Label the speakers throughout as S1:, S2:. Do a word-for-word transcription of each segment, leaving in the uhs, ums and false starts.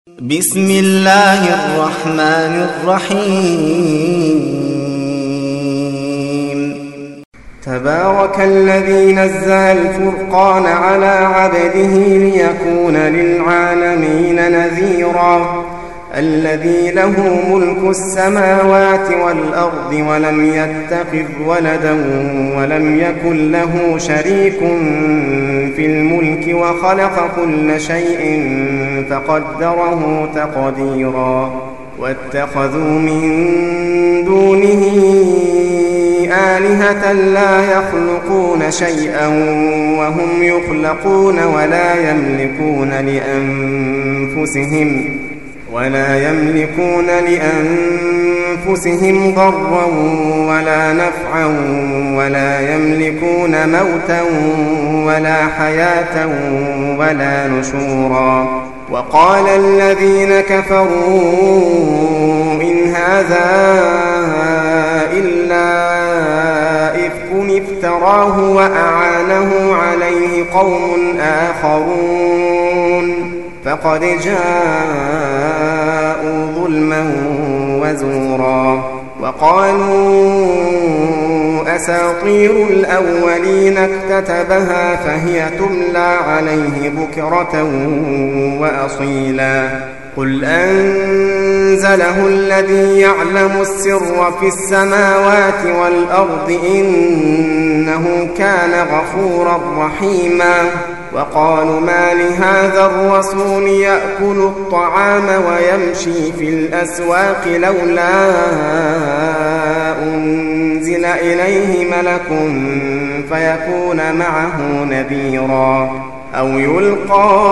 S1: بسم الله الرحمن الرحيم.
S2: تبارك الذي نزل الفرقان على عبده ليكون للعالمين نذيرا. الذي له ملك السماوات والأرض ولم يتخذ ولدا ولم يكن له شريك في الملك وخلق كل شيء فقدره تقديرا. واتخذوا من دونه آلهة لا يخلقون شيئا وهم يخلقون ولا يملكون لأنفسهم ولا يملكون لأنفسهم ضرا ولا نفعا ولا يملكون موتا ولا حياة ولا نشورا. وقال الذين كفروا إن هذا إلا إفك افتراه وأعانه عليه قوم آخرون فقد جاءوا ظلما وزورا. وقالوا أساطير الأولين اكتتبها فهي تملى عليه بكرة وأصيلا. قل أنزله الذي يعلم السر في السماوات والأرض إنه كان غفورا رحيما. وقالوا ما لهذا الرسول يأكل الطعام ويمشي في الأسواق لولا أنزل إليه ملك فيكون معه نذيرا أو يلقى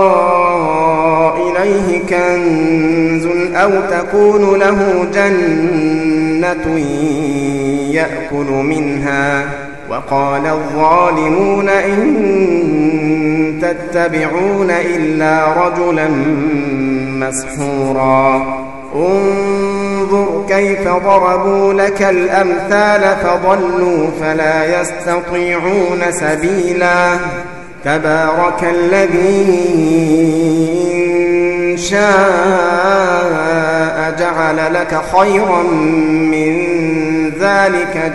S2: إليه كنز أو تكون له جنة يأكل منها. وقال الظالمون إن تتبعون إلا رجلا مسحورا. انظر كيف ضربوا لك الأمثال فضلوا فلا يستطيعون سبيلا. تبارك الذي إن شاء جعل لك خيرا من ذلك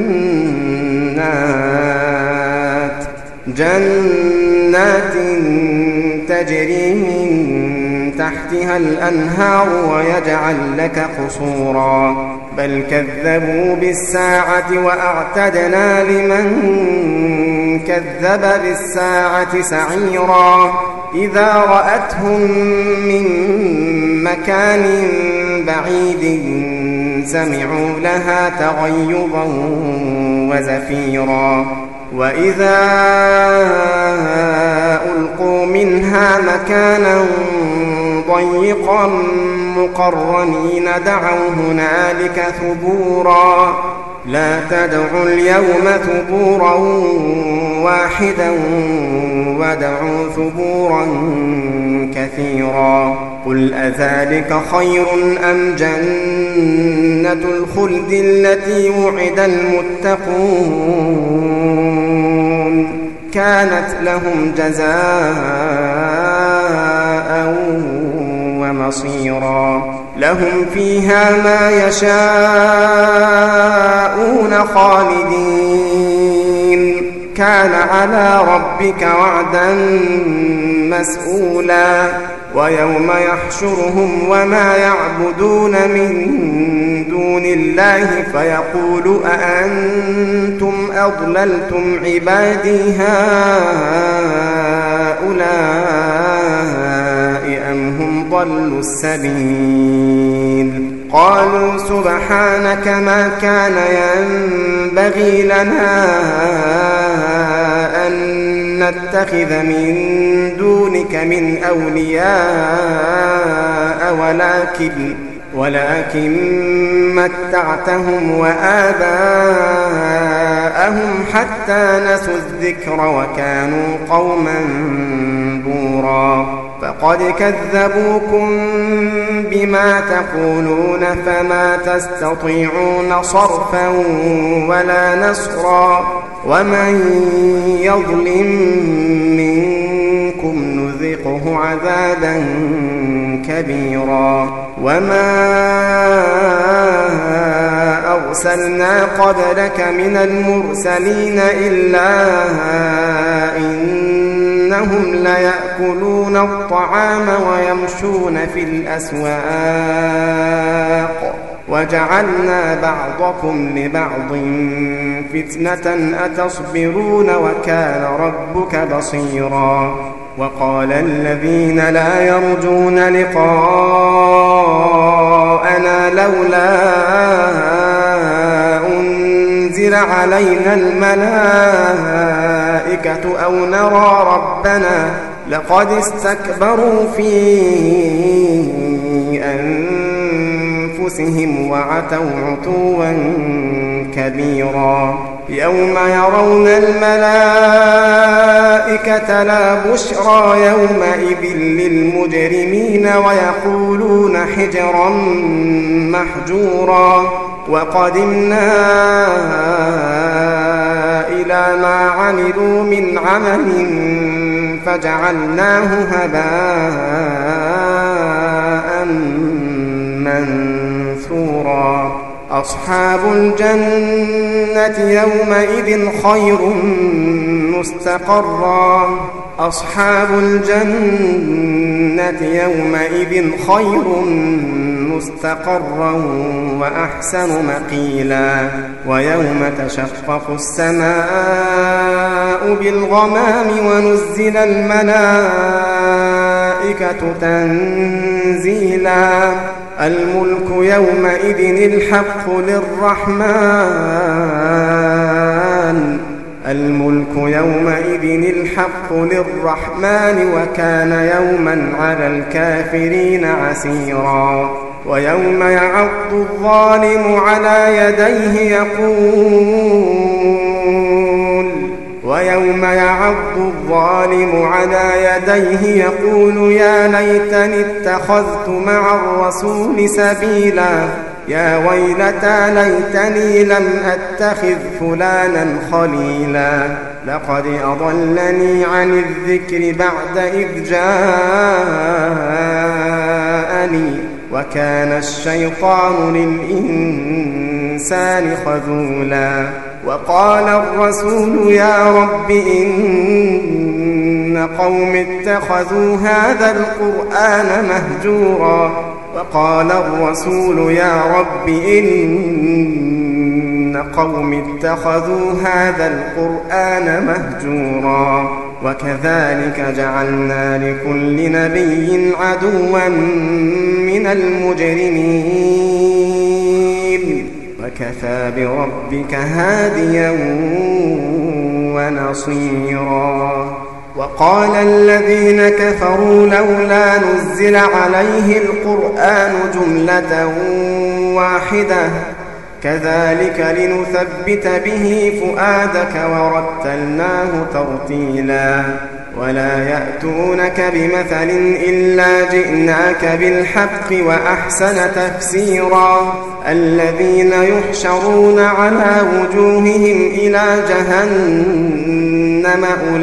S2: جنات جنات تجري من تحتها الأنهار ويجعل لك قصورا. بل كذبوا بالساعة وأعتدنا لمن كذب بالساعة سعيرا. إذا رأتهم من مكان بعيد سمعوا لها تغيظا وزفيرا. وإذا ألقوا منها مكانا ضيقا مقرنين دعوا هنالك ثبورا. لا تدعوا اليوم ثبورا واحدا ودعوا ثبورا كثيرا. قل أذلك خير أم جنة الخلد التي وعد المتقون كانت لهم جزاء ومصيرا. لهم فيها ما يشاءون خالدين كان على ربك وعدا مسئولا. ويوم يحشرهم وما يعبدون من دون الله فيقول أأنتم أضللتم عبادي هؤلاء أم هم ضلوا السبيل. قالوا سبحانك ما كان ينبغي لنا أن نتخذ من دونك من أولياء ولكن ولكن متعتهم وآباءهم حتى نسوا الذكر وكانوا قوما بورا. فقد كذبوكم بما تقولون فما تستطيعون صرفا ولا نصرا. ومن يظلم منكم نذقه عذابا كبيرا وما أرسلنا قبلك من المرسلين إلا إنهم ليأكلون الطعام ويمشون في الأسواق وجعلنا بعضكم لبعض فتنة أتصبرون وكان ربك بصيرا وقال الذين لا يرجون لقاءنا لولا أنزل علينا الملائكة أو نرى ربنا لقد استكبروا في أنفسهم وعتوا عتوا كبيرا يوم يرون الملائكة لا بشرى يومئذ للمجرمين ويقولون حجرا محجورا وقدمنا إلى ما عملوا من عمل فجعلناه هباء منثورا أصحاب الجنة يومئذ خير مستقرا أصحاب الجنة يومئذ خير مستقرا وأحسن مقيلا ويوم تشقق السماء بالغمام ونزل الملائكة تنزيلا الملك يومئذ الحق للرحمن الملك يومئذ الحق للرحمن وكان يوما على الكافرين عسيرا ويوم يعض الظالم على يديه يقول ويوم يعض الظالم على يديه يقول يا ليتني اتخذت مع الرسول سبيلا يا ويلتى ليتني لم أتخذ فلانا خليلا لقد أضلني عن الذكر بعد إذ جاءني وكان الشيطان للإنسان خذولا وقال الرسول يا رب إن قوم اتخذوا هذا القرآن مهجورا وقال الرسول يا رب إن قوم اتخذوا هذا القرآن مهجورا وكذلك جعلنا لكل نبي عدوا من المجرمين وكفى بربك هاديا ونصيرا وقال الذين كفروا لولا نزل عليه القرآن جملة واحدة كذلك لنثبت به فؤادك ورتلناه ترتيلا ولا يأتونك بمثل إلا جئناك بالحق وأحسن تفسيرا الذين يحشرون على وجوههم إلى جهنم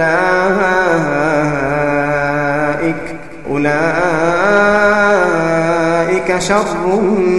S2: أولئك أولئك شر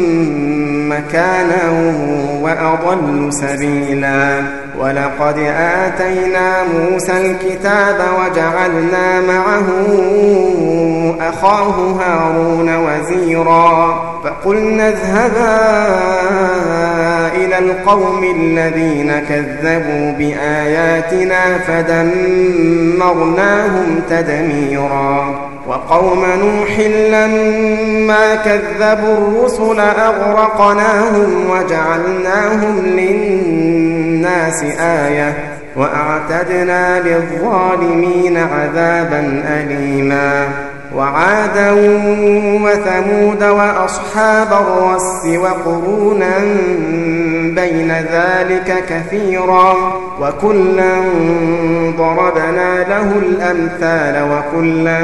S2: مكانا وأضل سبيلا ولقد آتينا موسى الكتاب وجعلنا معه أخاه هارون وزيرا فقلنا اذهبا إلى القوم الذين كذبوا بآياتنا فدمرناهم تدميرا وقوم نوح لما كذبوا الرسل أغرقناهم وجعلناهم للناس آية وأعتدنا للظالمين عذابا أليما وعادا وثمود وأصحاب الرس وقرونا بين ذلك كثيرا وكلا ضربنا له الأمثال وكلا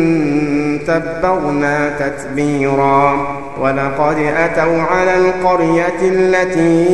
S2: تبرنا تتبيرا ولقد أتوا على القرية التي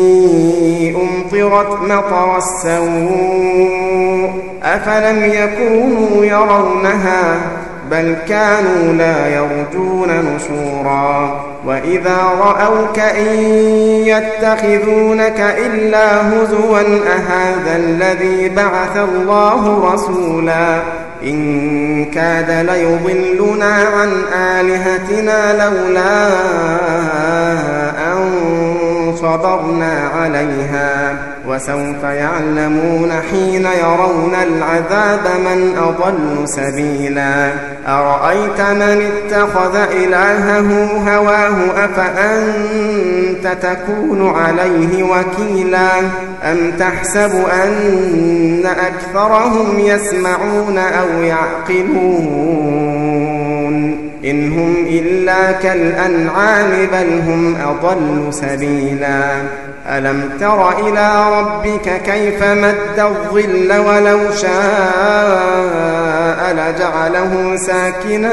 S2: أمطرت مطر السوء أفلم يكونوا يرونها بل كانوا لا يرجون نشورا وإذا رأوك إن يتخذونك إلا هزوا أهذا الذي بعث الله رسولا إن كاد ليضلنا عن آلهتنا لولا أن صبرنا عليها وسوف يعلمون حين يرون العذاب من أضل سبيلا أرأيت من اتخذ إلهه هواه أفأنت تكون عليه وكيلا أم تحسب أن أكثرهم يسمعون أو يعقلون إن هم إلا كالأنعام بل هم أضل سبيلا ألم تر إلى ربك كيف مد الظل ولو شاء لجعله ساكنا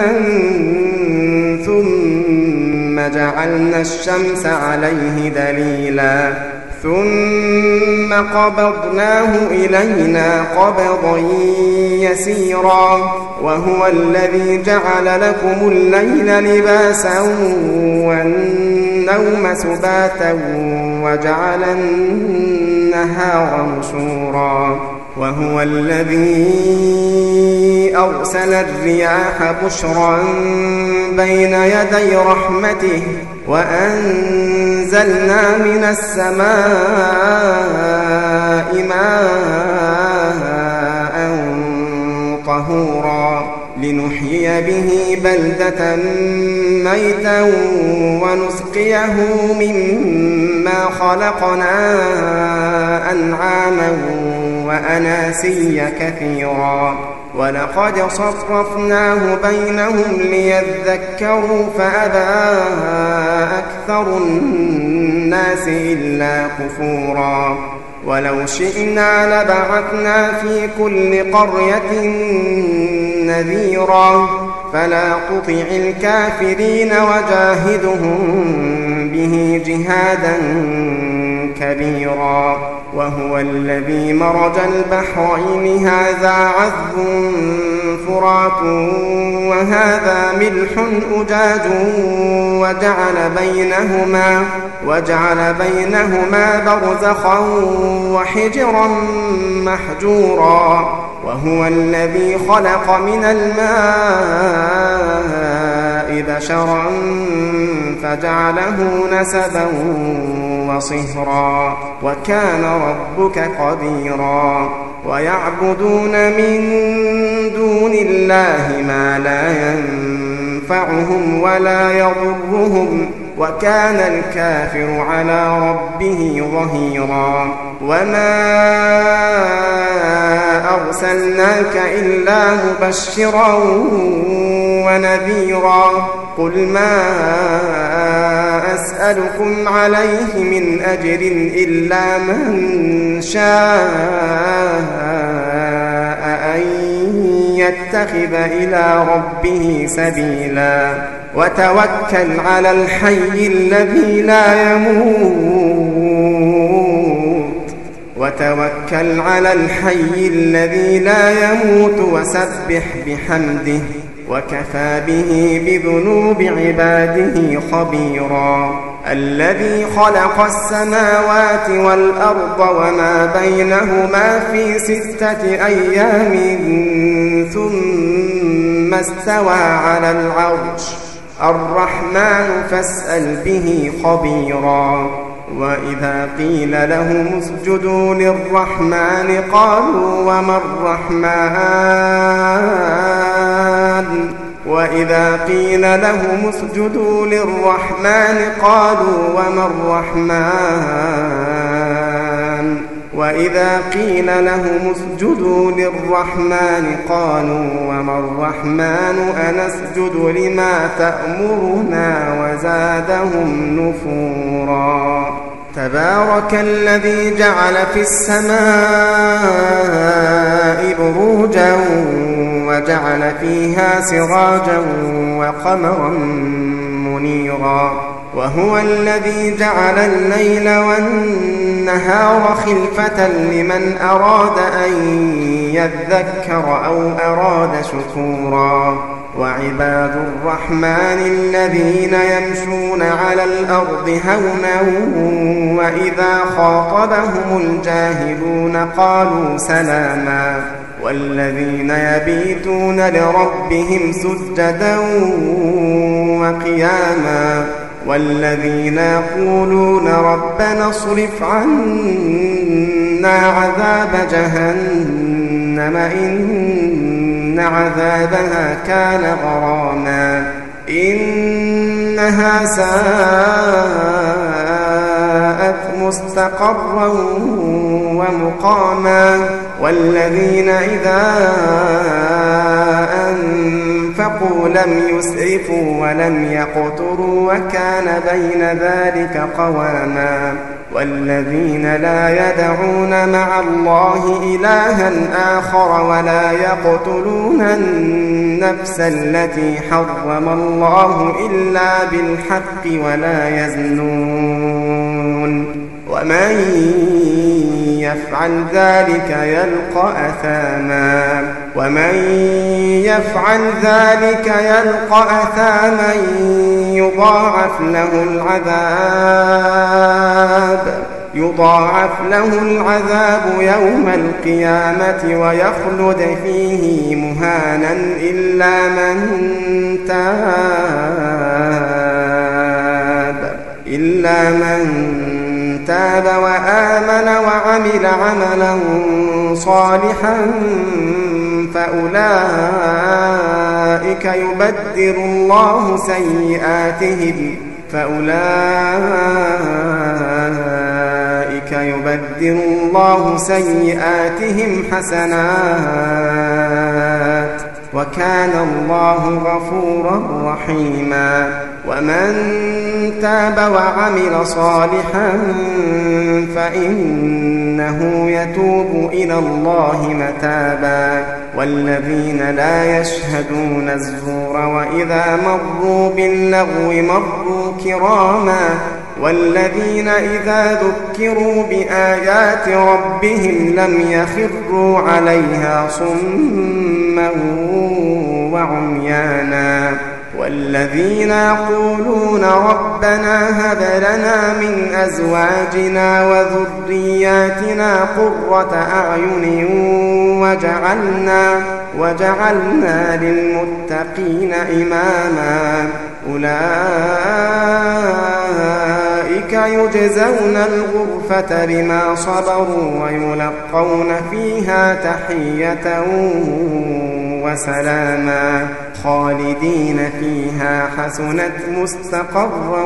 S2: ثم جعلنا الشمس عليه دليلا ثم قبضناه إلينا قبضا يسيرا وهو الذي جعل لكم الليل لباسا والنوم سباتا وجعل النهار نشورا وهو الذي أرسل الرياح بشرا بين يدي رحمته وأنزلنا من السماء ماء طهورا لنحيي به بلدة ميتا ونسقيه مما خلقنا أنعاما وأناسيا كثيرا ولقد صرفناه بينهم ليذكروا فأبى أكثر الناس إلا كفورا ولو شئنا لبعثنا في كل قرية نذيرا فلا تطع الكافرين وجاهدهم به جهادا كبيرا وهو الذي مرج البحرين هذا عذب فرات وهذا ملح أجاج وجعل بينهما وجعل بينهما برزخا وحجرا محجورا وهو الذي خلق من الماء بشرا فجعله نسبا وصهرا وكان ربك قديرا ويعبدون من دون الله ما لا ينفعهم ولا يضرهم وكان الكافر على ربه ظهيرا وما أرسلناك إلا مبشرا ونذيرا قل ما أسألكم عليه من أجر إلا من شاء أن يتخذ إلى ربه سبيلا وتوكل على الحي الذي لا يموت وتوكل على الحي الذي لا يموت وسبح بحمده وكفى به بذنوب عباده خبيرا الذي خلق السماوات والأرض وما بينهما في ستة أيام ثم استوى على العرش الرحمن فاسأل به خبيرا وإذا قيل لهم اسجدوا للرحمن قالوا وما الرحمن وإذا قيل لهم اسجدوا للرحمن قالوا وما الرحمن وإذا قيل لهم اسجدوا للرحمن قالوا وما الرحمن أنسجد لما تأمرنا وزادهم نفورا تبارك الذي جعل في السماء بروجا وجعل فيها سراجا وقمرا منيرا وهو الذي جعل الليل والنهار خلفة لمن أراد أن يذكر أو أراد شكورا وعباد الرحمن الذين يمشون على الأرض هونا وإذا خاطبهم الجاهلون قالوا سلاما والذين يبيتون لربهم سجدا وقياما والذين يقولون ربنا اصرف عنا عذاب جهنم إن عذابها كان غراما إنها ساءت مستقرا ومقاما والذين إذا أنفقوا لم يسرفوا ولم يقتروا وكان بين ذلك قواما والذين لا يدعون مع الله إلها آخر ولا يقتلون النفس التي حرم الله إلا بالحق ولا يزنون ومن يفعل ذلك يلقى أثاما ومن يفعل ذلك يلقى أثاما يضاعف له العذاب يضاعف له العذاب يوم القيامة ويخلد فيه مهانا إلا من تاب إلا من تاب وآمن وعمل عملا صالحا فأولئك يبدل الله سيئاتهم فأولئك يبدل الله سيئاتهم حسنات وكان الله غفورا رحيما ومن تاب وعمل صالحا فإنه يتوب إلى الله متابا والذين لا يشهدون الزور وإذا مروا باللغو مروا كراما والذين إذا ذكروا بآيات ربهم لم يخروا عليها صما وعميانا والذين يقولون ربنا هب لنا من أزواجنا وذرياتنا قرة أعين وجعلنا وجعلنا للمتقين إماما أولئك يجزون الغرفة بما صبروا ويلقون فيها تحية وسلاما خالدين فيها حسنت مستقرا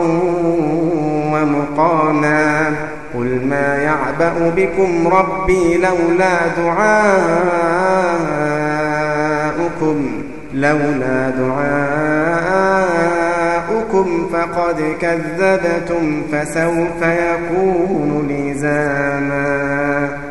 S2: ومقاما قل ما يعبأ بكم ربي لولا دعاؤكم لولا دعاؤكم فقد كذبتم فسوف يكون لزاما.